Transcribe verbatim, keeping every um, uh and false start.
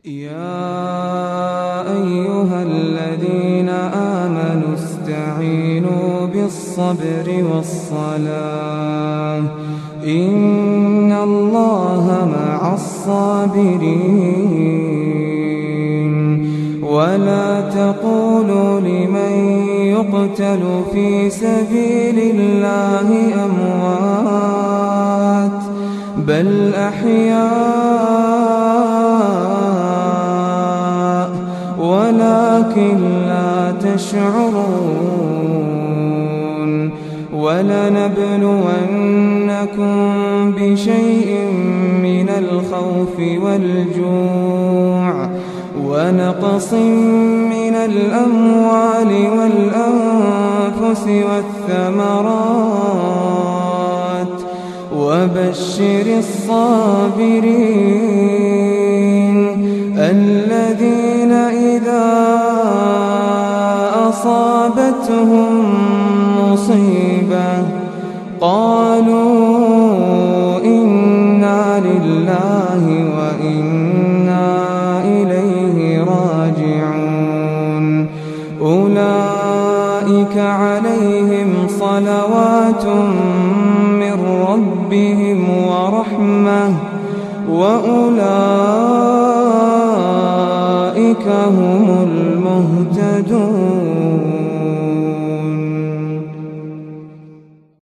يا أيها الذين آمنوا استعينوا بالصبر والصلاة إن الله مع الصابرين. ولا تقولوا لمن يقتل في سبيل الله أموات بل أحياء ولكن لا تشعرون. ولنبلونكم بشيء من الخوف والجوع ونقص من الأموال والأنفس والثمرات وبشر الصابرين الذين إذا أصابتهم مصيبة قالوا إنا لله وإنا إليه راجعون. أولئك عليهم صلوات من ربهم ورحمة وأولئك هم المهتدون.